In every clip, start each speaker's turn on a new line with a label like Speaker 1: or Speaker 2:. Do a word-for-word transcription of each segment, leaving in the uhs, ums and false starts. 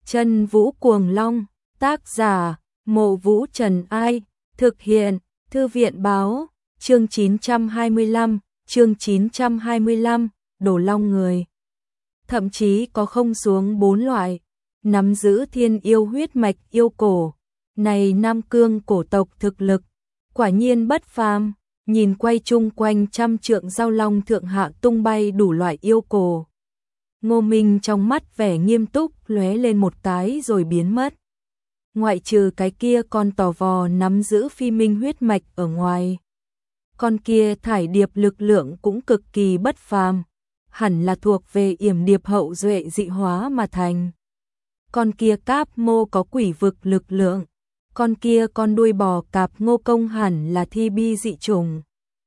Speaker 1: Chân Vũ Cuồng Long, tác giả, Mộ Vũ Trần Ai, thực hiện, Thư viện báo, chương chín trăm hai mươi lăm, chương chín trăm hai mươi lăm, Đồ Long người. Thậm chí có không xuống bốn loại, nắm giữ thiên yêu huyết mạch yêu cổ. Này Nam Cương cổ tộc thực lực, quả nhiên bất phàm, nhìn quay chung quanh trăm trượng giao long thượng hạ tung bay đủ loại yêu cổ. Ngô Minh trong mắt vẻ nghiêm túc lóe lên một cái rồi biến mất. Ngoại trừ cái kia con tò vò nắm giữ phi minh huyết mạch ở ngoài. Con kia thải điệp lực lượng cũng cực kỳ bất phàm, hẳn là thuộc về yểm điệp hậu duệ dị hóa mà thành. Con kia cáp mô có quỷ vực lực lượng, con kia con đuôi bò cạp Ngô Công hẳn là thi bi dị chủng.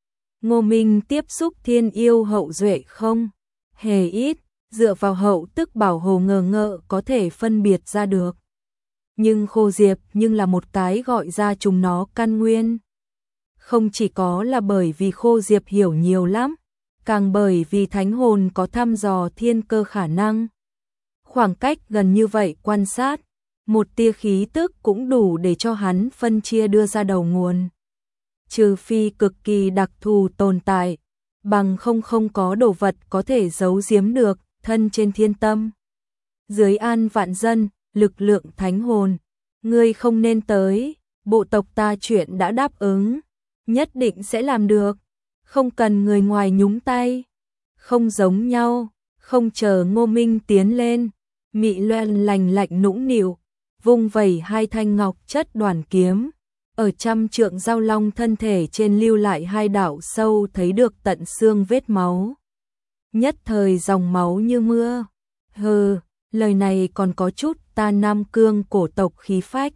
Speaker 1: Ngô Minh tiếp xúc thiên yêu hậu duệ không? Hề ít, dựa vào hậu tức bảo hồ ngờ ngợ có thể phân biệt ra được. Nhưng Khô Diệp nhưng là một cái gọi ra chúng nó căn nguyên. Không chỉ có là bởi vì Khô Diệp hiểu nhiều lắm, càng bởi vì thánh hồn có thăm dò thiên cơ khả năng. Khoảng cách gần như vậy quan sát, một tia khí tức cũng đủ để cho hắn phân chia đưa ra đầu nguồn. Trừ phi cực kỳ đặc thù tồn tại, bằng không không có đồ vật có thể giấu giếm được thân trên thiên tâm. Dưới an vạn dân, lực lượng thánh hồn, ngươi không nên tới, bộ tộc ta chuyện đã đáp ứng, nhất định sẽ làm được, không cần người ngoài nhúng tay. Không giống nhau, không chờ Ngô Minh tiến lên, Mị Loan lành lạnh nũng nịu, vung vẩy hai thanh ngọc chất đoàn kiếm, ở trăm trượng giao long thân thể trên lưu lại hai đạo sâu thấy được tận xương vết máu. Nhất thời dòng máu như mưa. Hừ, lời này còn có chút ta Nam Cương cổ tộc khí phách.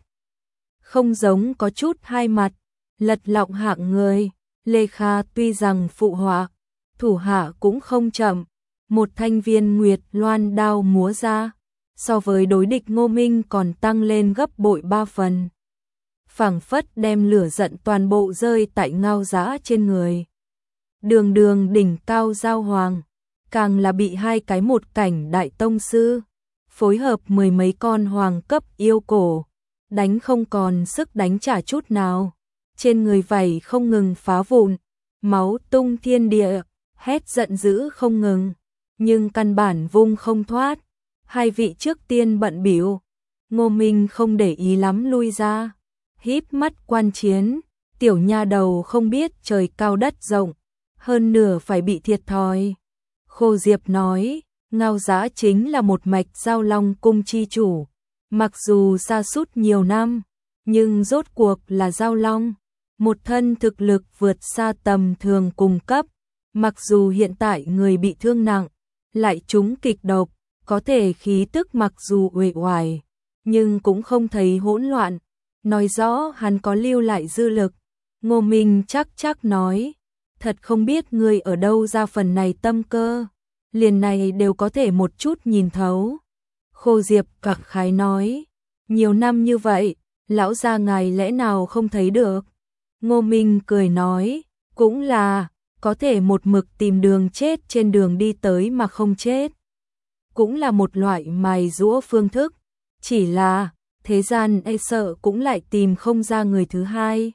Speaker 1: Không giống có chút hai mặt, lật lọng hạng người. Lê Kha tuy rằng phụ họa, thủ hạ cũng không chậm, một thanh viên nguyệt loan đao múa ra, so với đối địch Ngô Minh còn tăng lên gấp bội ba phần. Phảng phất đem lửa giận toàn bộ rơi tại Ngao Giá trên người. Đường đường đỉnh cao giao hoàng, càng là bị hai cái một cảnh đại tông sư, phối hợp mười mấy con hoàng cấp yêu cổ, đánh không còn sức đánh trả chút nào. Trên người vảy không ngừng phá vụn, máu tung thiên địa, hét giận dữ không ngừng, nhưng căn bản vung không thoát. Hai vị trước tiên bận bịu, Ngô Minh không để ý lắm lui ra, híp mắt quan chiến, tiểu nha đầu không biết trời cao đất rộng, hơn nửa phải bị thiệt thòi. Khô Diệp nói, Ngao Giá chính là một mạch giao long cung chi chủ, mặc dù sa sút nhiều năm, nhưng rốt cuộc là giao long, một thân thực lực vượt xa tầm thường cung cấp, mặc dù hiện tại người bị thương nặng, lại trúng kịch độc, có thể khí tức mặc dù uể oải, nhưng cũng không thấy hỗn loạn, nói rõ hắn có lưu lại dư lực. Ngô Minh chắc chắc nói, thật không biết người ở đâu ra phần này tâm cơ, liền này đều có thể một chút nhìn thấu. Khô Diệp cặc khái nói, nhiều năm như vậy, lão gia ngài lẽ nào không thấy được. Ngô Minh cười nói, cũng là, có thể một mực tìm đường chết trên đường đi tới mà không chết. Cũng là một loại mài giũa phương thức, chỉ là, thế gian e sợ cũng lại tìm không ra người thứ hai.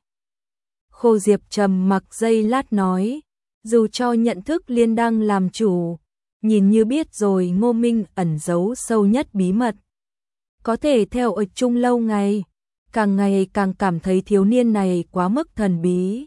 Speaker 1: Khô Diệp trầm mặc giây lát nói, dù cho nhận thức liên đăng làm chủ, nhìn như biết rồi Ngô Minh ẩn giấu sâu nhất bí mật. Có thể theo ở chung lâu ngày, càng ngày càng cảm thấy thiếu niên này quá mức thần bí.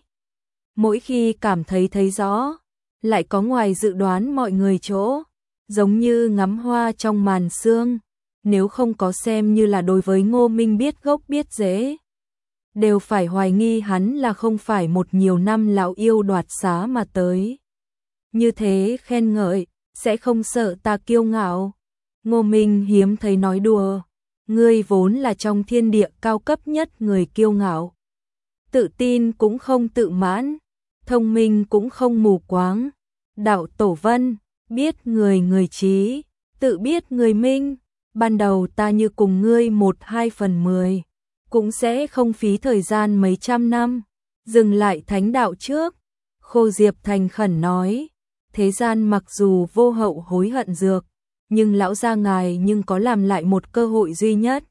Speaker 1: Mỗi khi cảm thấy thấy rõ, lại có ngoài dự đoán mọi người chỗ, giống như ngắm hoa trong màn sương, nếu không có xem như là đối với Ngô Minh biết gốc biết rễ, đều phải hoài nghi hắn là không phải một nhiều năm lão yêu đoạt xá mà tới. Như thế khen ngợi, sẽ không sợ ta kiêu ngạo. Ngô Minh hiếm thấy nói đùa, ngươi vốn là trong thiên địa cao cấp nhất người kiêu ngạo. Tự tin cũng không tự mãn, thông minh cũng không mù quáng. Đạo Tổ Vân, biết người người trí, tự biết người minh, ban đầu ta như cùng ngươi một hai phần mười, cũng sẽ không phí thời gian mấy trăm năm, dừng lại thánh đạo trước. Khô Diệp thành khẩn nói, thế gian mặc dù vô hậu hối hận dược, nhưng lão gia ngài nhưng có làm lại một cơ hội duy nhất.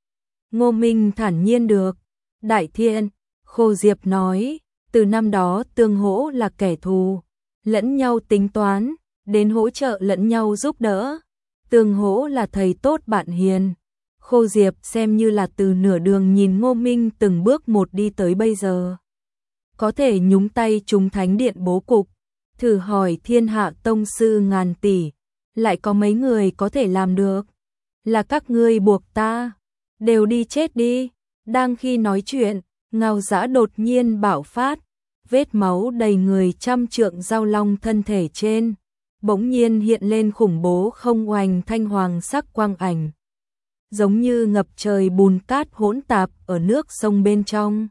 Speaker 1: Ngô Minh thản nhiên được. Đại Thiên, Khô Diệp nói, từ năm đó tương hỗ là kẻ thù, lẫn nhau tính toán, đến hỗ trợ lẫn nhau giúp đỡ. Tương hỗ là thầy tốt bạn hiền. Khô Diệp xem như là từ nửa đường nhìn Ngô Minh từng bước một đi tới bây giờ. Có thể nhúng tay trúng thánh điện bố cục, thử hỏi thiên hạ tông sư ngàn tỷ, lại có mấy người có thể làm được. Là các ngươi buộc ta, đều đi chết đi. Đang khi nói chuyện, Ngao Dã đột nhiên bạo phát, vết máu đầy người trăm trượng giao long thân thể trên, bỗng nhiên hiện lên khủng bố không oanh thanh hoàng sắc quang ảnh. Giống như ngập trời bùn cát hỗn tạp ở nước sông bên trong.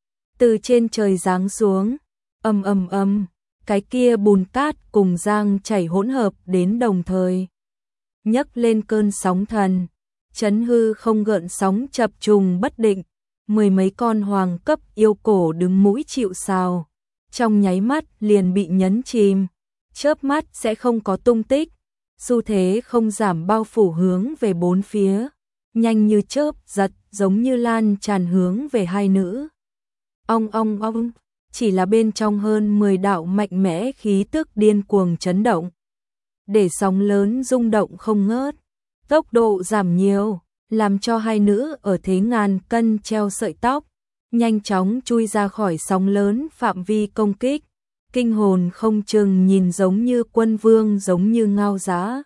Speaker 1: Từ trên trời giáng xuống, ầm ầm ầm, cái kia bùn cát cùng giang chảy hỗn hợp đến đồng thời. Nhấc lên cơn sóng thần, chấn hư không gợn sóng chập trùng bất định, mười mấy con hoàng cấp yêu cổ đứng mũi chịu sào, trong nháy mắt liền bị nhấn chìm, chớp mắt sẽ không có tung tích, xu thế không giảm bao phủ hướng về bốn phía, nhanh như chớp giật, giống như lan tràn hướng về hai nữ. Ong ong ong, chỉ là bên trong hơn mười đạo mạnh mẽ khí tức điên cuồng chấn động, để sóng lớn rung động không ngớt, tốc độ giảm nhiều, làm cho hai nữ ở thế ngàn cân treo sợi tóc, nhanh chóng chui ra khỏi sóng lớn phạm vi công kích, kinh hồn không chừng nhìn giống như quân vương giống như Ngao Dã.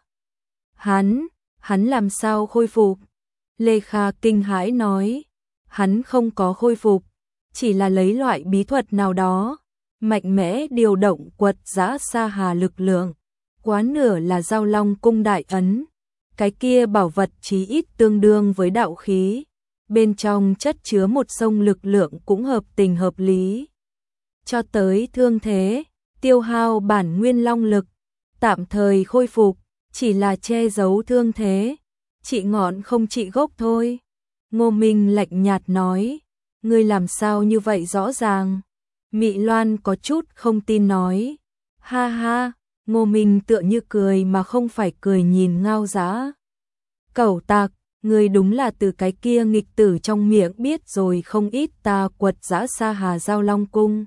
Speaker 1: Hắn, hắn làm sao khôi phục? Lê Kha kinh hãi nói, hắn không có khôi phục, chỉ là lấy loại bí thuật nào đó, mạnh mẽ điều động quật giã sa hà lực lượng, quá nửa là giao long cung đại ấn. Cái kia bảo vật chí ít tương đương với đạo khí, bên trong chất chứa một sông lực lượng cũng hợp tình hợp lý. Cho tới thương thế, tiêu hao bản nguyên long lực, tạm thời khôi phục, chỉ là che giấu thương thế, trị ngọn không trị gốc thôi. Ngô Minh lạnh nhạt nói, ngươi làm sao như vậy rõ ràng? Mị Loan có chút không tin nói, ha ha. Ngô Minh tựa như cười mà không phải cười nhìn Ngao Dã. Cẩu tạc, ngươi đúng là từ cái kia nghịch tử trong miệng biết rồi không ít ta quật giã sa hà giao long cung.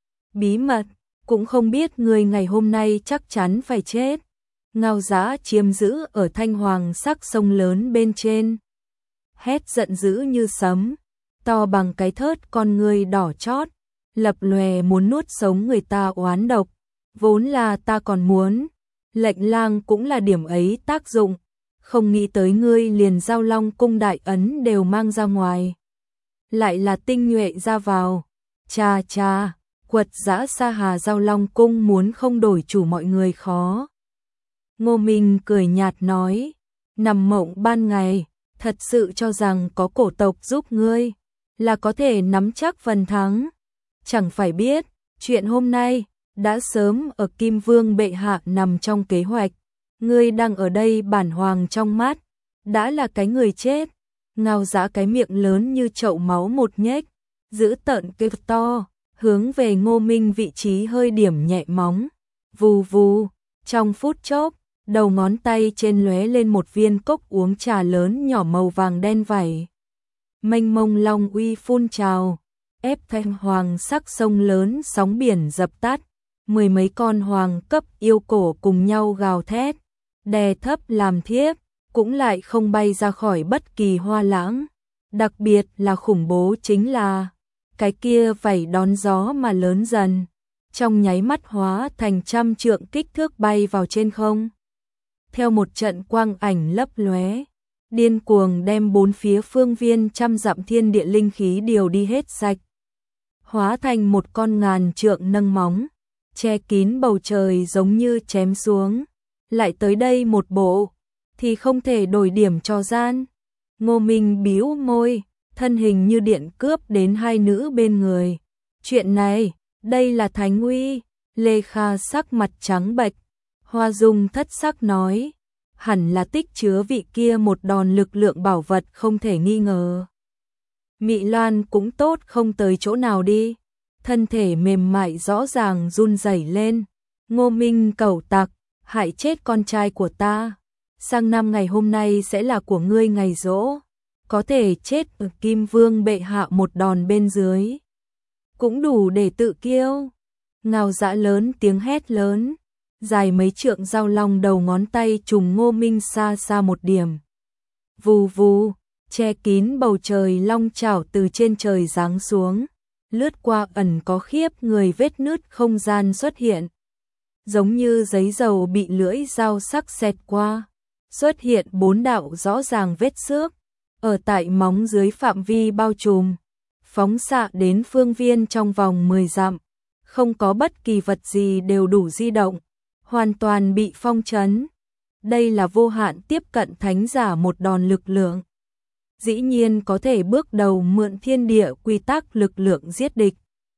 Speaker 1: Bí mật, cũng không biết ngươi ngày hôm nay chắc chắn phải chết. Ngao Dã chiếm giữ ở thanh hoàng sắc sông lớn bên trên. Hét giận dữ như sấm, to bằng cái thớt con ngươi đỏ chót, lập lòe muốn nuốt sống người ta oán độc. Vốn là ta còn muốn, lệnh lang cũng là điểm ấy tác dụng, không nghĩ tới ngươi liền giao long cung đại ấn đều mang ra ngoài. Lại là tinh nhuệ ra vào, cha cha, quật giã sa hà giao long cung muốn không đổi chủ mọi người khó. Ngô Minh cười nhạt nói, nằm mộng ban ngày, thật sự cho rằng có cổ tộc giúp ngươi, là có thể nắm chắc phần thắng. Chẳng phải biết, chuyện hôm nay đã sớm ở Kim Vương bệ hạ nằm trong kế hoạch, ngươi đang ở đây bản hoàng trong mắt, đã là cái người chết. Ngao Dã cái miệng lớn như chậu máu một nhếch, giữ tợn kêu to, hướng về Ngô Minh vị trí hơi điểm nhẹ móng, vù vù, trong phút chốc, đầu ngón tay trên lóe lên một viên cốc uống trà lớn nhỏ màu vàng đen vảy. Mênh mông long uy phun trào, ép thanh hoàng sắc sông lớn sóng biển dập tắt. Mười mấy con hoàng cấp yêu cổ cùng nhau gào thét, đè thấp làm thiếp, cũng lại không bay ra khỏi bất kỳ hoa lãng. Đặc biệt là khủng bố chính là, cái kia vảy đón gió mà lớn dần, trong nháy mắt hóa thành trăm trượng kích thước bay vào trên không. Theo một trận quang ảnh lấp lóe, điên cuồng đem bốn phía phương viên trăm dặm thiên địa linh khí điều đi hết sạch. Hóa thành một con ngàn trượng nâng móng, che kín bầu trời giống như chém xuống, lại tới đây một bộ, thì không thể đổi điểm cho gian. Ngô Minh bĩu môi, thân hình như điện cướp đến hai nữ bên người. Chuyện này, đây là thánh uy. Lê Kha sắc mặt trắng bệch, Hoa Dung thất sắc nói, hẳn là tích chứa vị kia một đòn lực lượng bảo vật không thể nghi ngờ. Mị Loan cũng tốt không tới chỗ nào đi. Thân thể mềm mại rõ ràng run rẩy lên. Ngô Minh cẩu tặc, hại chết con trai của ta. sang năm ngày hôm nay sẽ là của ngươi ngày giỗ, có thể chết ở Kim Vương bệ hạ một đòn bên dưới, cũng đủ để tự kiêu. Ngao Dã lớn tiếng hét lớn, dài mấy trượng dao long đầu ngón tay trùng Ngô Minh xa xa một điểm. Vù vù, che kín bầu trời long chảo từ trên trời giáng xuống, lướt qua ẩn có khiếp người vết nứt không gian xuất hiện. Giống như giấy dầu bị lưỡi dao sắc xẹt qua, xuất hiện bốn đạo rõ ràng vết xước, ở tại móng dưới phạm vi bao trùm, phóng xạ đến phương viên trong vòng mười dặm, không có bất kỳ vật gì đều đủ di động, hoàn toàn bị phong trấn. Đây là vô hạn tiếp cận thánh giả một đòn lực lượng. Dĩ nhiên có thể bước đầu mượn thiên địa quy tắc lực lượng giết địch.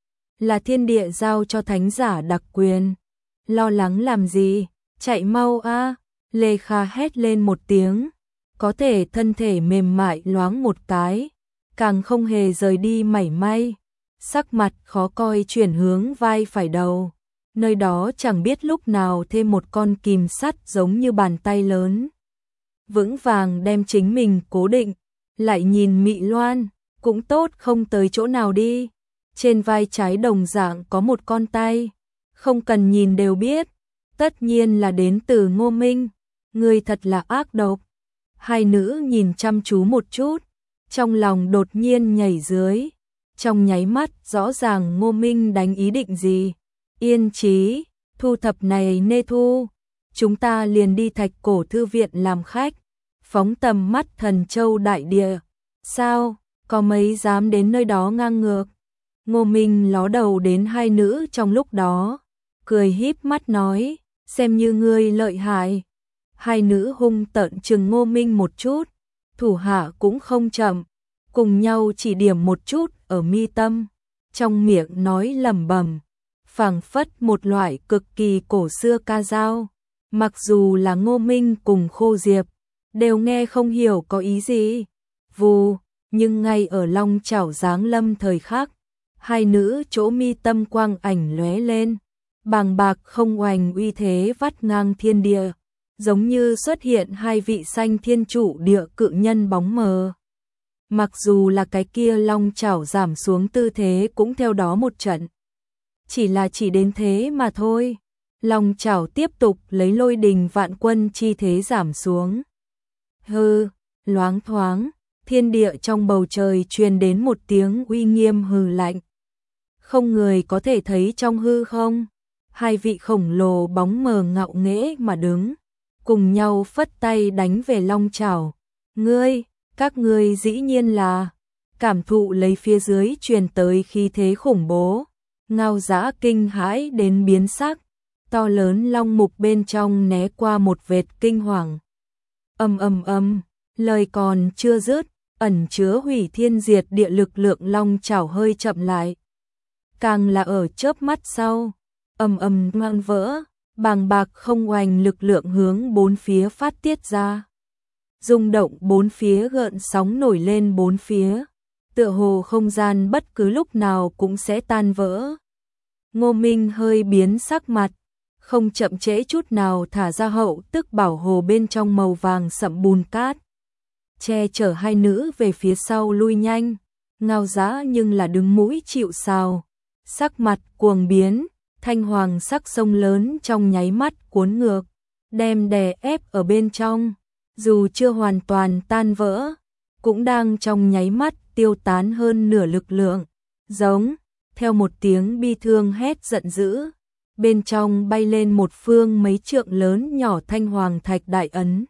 Speaker 1: Là thiên địa giao cho thánh giả đặc quyền. Lo lắng làm gì, chạy mau a! Lê Kha hét lên một tiếng, có thể thân thể mềm mại loáng một cái, càng không hề rời đi mảy may, sắc mặt khó coi chuyển hướng vai phải đầu, nơi đó chẳng biết lúc nào thêm một con kìm sắt giống như bàn tay lớn. Vững vàng đem chính mình cố định, lại nhìn Mị Loan, cũng tốt không tới chỗ nào đi, trên vai trái đồng dạng có một con tay, không cần nhìn đều biết, tất nhiên là đến từ Ngô Minh, người thật là ác độc. Hai nữ nhìn chăm chú một chút, trong lòng đột nhiên nhảy dưới, trong nháy mắt rõ ràng Ngô Minh đánh ý định gì. Yên trí, thu thập này nê thu, chúng ta liền đi Thạch Cổ Thư Viện làm khách, phóng tầm mắt Thần Châu đại địa. Sao, có mấy dám đến nơi đó ngang ngược? Ngô Minh ló đầu đến hai nữ trong lúc đó, cười híp mắt nói, xem như ngươi lợi hại. Hai nữ hung tợn trừng Ngô Minh một chút, thủ hạ cũng không chậm, cùng nhau chỉ điểm một chút ở mi tâm, trong miệng nói lẩm bẩm, phảng phất một loại cực kỳ cổ xưa ca dao. Mặc dù là Ngô Minh cùng Khô Diệp, đều nghe không hiểu có ý gì. Vù, nhưng ngay ở long chảo giáng lâm thời khắc, hai nữ chỗ mi tâm quang ảnh lóe lên, bàng bạc không oành uy thế vắt ngang thiên địa, giống như xuất hiện hai vị sanh thiên chủ địa cự nhân bóng mờ. Mặc dù là cái kia long chảo giảm xuống tư thế cũng theo đó một trận. Chỉ là chỉ đến thế mà thôi. Long chảo tiếp tục lấy lôi đình vạn quân chi thế giảm xuống. Hừ, loáng thoáng, thiên địa trong bầu trời truyền đến một tiếng uy nghiêm hừ lạnh. Không người có thể thấy trong hư không. Hai vị khổng lồ bóng mờ ngạo nghễ mà đứng, cùng nhau phất tay đánh về long chảo. Ngươi, các ngươi dĩ nhiên là cảm thụ lấy phía dưới truyền tới khí thế khủng bố. Ngao Dã kinh hãi đến biến sắc, to lớn long mục bên trong né qua một vệt kinh hoàng. Ầm ầm ầm, lời còn chưa dứt, ẩn chứa hủy thiên diệt địa lực lượng long chảo hơi chậm lại. Càng là ở chớp mắt sau, ầm ầm ngang vỡ, bàng bạc không oành lực lượng hướng bốn phía phát tiết ra. Rung động bốn phía, gợn sóng nổi lên bốn phía, tựa hồ không gian bất cứ lúc nào cũng sẽ tan vỡ. Ngô Minh hơi biến sắc mặt, không chậm trễ chút nào thả ra hậu tức bảo hồ bên trong màu vàng sậm bùn cát, che chở hai nữ về phía sau lui nhanh. Ngao Dã nhưng là đứng mũi chịu sào, sắc mặt cuồng biến, thanh hoàng sắc sông lớn trong nháy mắt cuốn ngược, đem đè ép ở bên trong, dù chưa hoàn toàn tan vỡ, cũng đang trong nháy mắt tiêu tán hơn nửa lực lượng. Giống, theo một tiếng bi thương hét giận dữ, bên trong bay lên một phương mấy trượng lớn nhỏ thanh hoàng thạch đại ấn.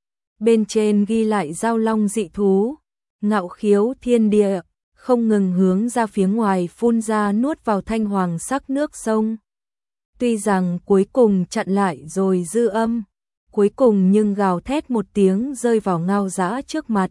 Speaker 1: Bên trên ghi lại giao long dị thú, ngạo khiếu thiên địa, không ngừng hướng ra phía ngoài phun ra nuốt vào thanh hoàng sắc nước sông. Tuy rằng cuối cùng chặn lại rồi dư âm, cuối cùng nhưng gào thét một tiếng rơi vào Ngao Dã trước mặt.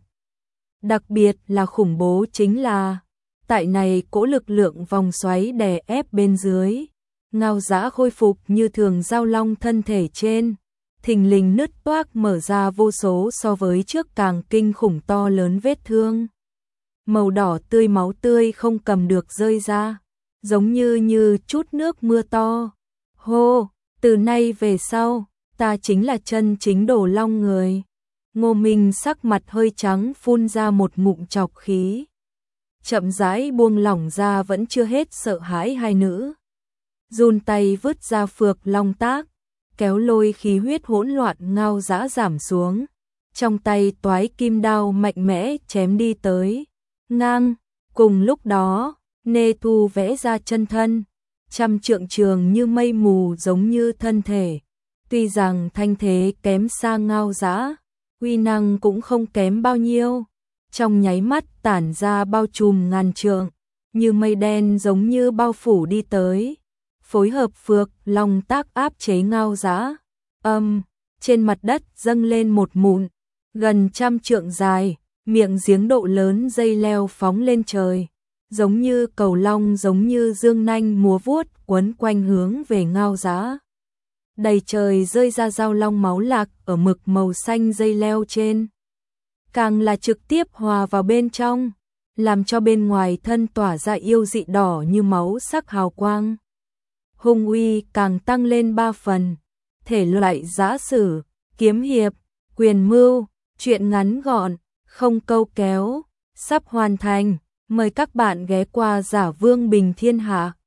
Speaker 1: Đặc biệt là khủng bố chính là, tại này cỗ lực lượng vòng xoáy đè ép bên dưới, Ngao Dã khôi phục như thường giao long thân thể trên, thình lình nứt toác mở ra vô số so với trước càng kinh khủng to lớn vết thương. Màu đỏ tươi máu tươi không cầm được rơi ra, giống như như chút nước mưa to. Hô, từ nay về sau, ta ta chính là chân chính Đồ Long người. Ngô Minh sắc mặt hơi trắng phun ra một ngụm trọc khí. Chậm rãi buông lỏng ra vẫn chưa hết sợ hãi hai nữ. Run tay vứt ra phược long tác, kéo lôi khí huyết hỗn loạn ngao dã giảm xuống. Trong tay toái kim đao mạnh mẽ chém đi tới. Ngang, cùng lúc đó, Nê Thu vẽ ra chân thân. Trăm trượng trường như mây mù giống như thân thể. Tuy rằng thanh thế kém xa ngao dã, uy năng cũng không kém bao nhiêu. Trong nháy mắt tản ra bao trùm ngàn trượng, như mây đen giống như bao phủ đi tới. Phối hợp phược long tác áp chế ngao dã. Âm, trên mặt đất dâng lên một mụn, gần trăm trượng dài, miệng giếng độ lớn dây leo phóng lên trời. Giống như cầu long giống như dương nanh múa vuốt quấn quanh hướng về ngao dã. Đầy trời rơi ra dao long máu lạc ở mực màu xanh dây leo trên. Càng là trực tiếp hòa vào bên trong, làm cho bên ngoài thân tỏa ra yêu dị đỏ như máu sắc hào quang. Hung uy càng tăng lên ba phần, thể loại giã sử, kiếm hiệp, quyền mưu, truyện ngắn gọn, không câu kéo, sắp hoàn thành. Mời các bạn ghé qua Giả Vương Bình Thiên Hạ.